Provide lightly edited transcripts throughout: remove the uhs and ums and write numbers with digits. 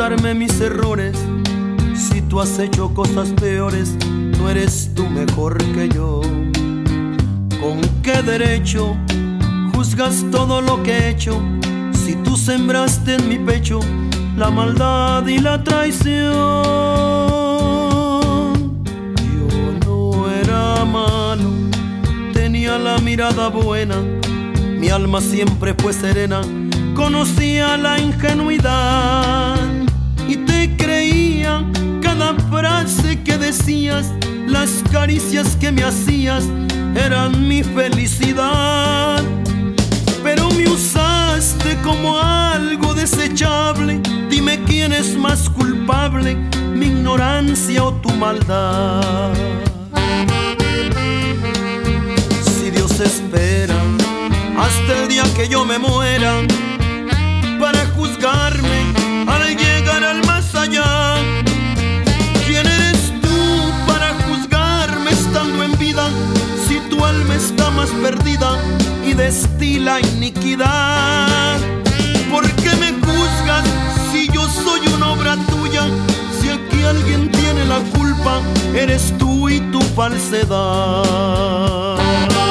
contarme mis errores. Si tú has hecho cosas peores, no eres tú mejor que yo. ¿Con qué derecho juzgas todo lo que he hecho? Si tú sembraste en mi pecho la maldad y la traición. Yo no era malo, tenía la mirada buena, mi alma siempre fue serena, conocía la ingenuidad y te creía cada frase que decías, las caricias que me hacías eran mi felicidad. Pero me usaste como algo desechable. Dime quién es más culpable, mi ignorancia o tu maldad. Si Dios espera hasta el día que yo me muera para juzgarme al llegar al más allá, ¿quién eres tú para juzgarme estando en vida? Si tu alma está más perdida y destila iniquidad. ¿Por qué me juzgas si yo soy una obra tuya? Si aquí alguien tiene la culpa, eres tú y tu falsedad.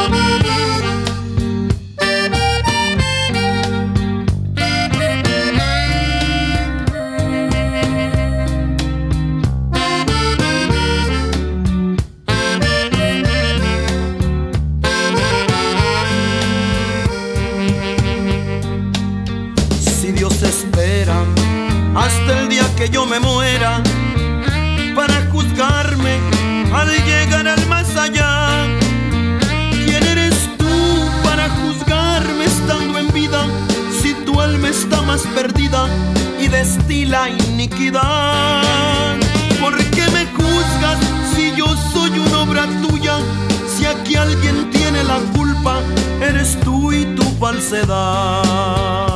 Si Dios espera hasta el día que yo me muera para juzgarme al llegar al más allá, ¿quién eres tú para juzgarme estando en vida? Si tu alma está más perdida y destila iniquidad. ¿Por qué me juzgas si yo soy una obra tuya? Si aquí alguien tiene la culpa, eres tú y tu falsedad.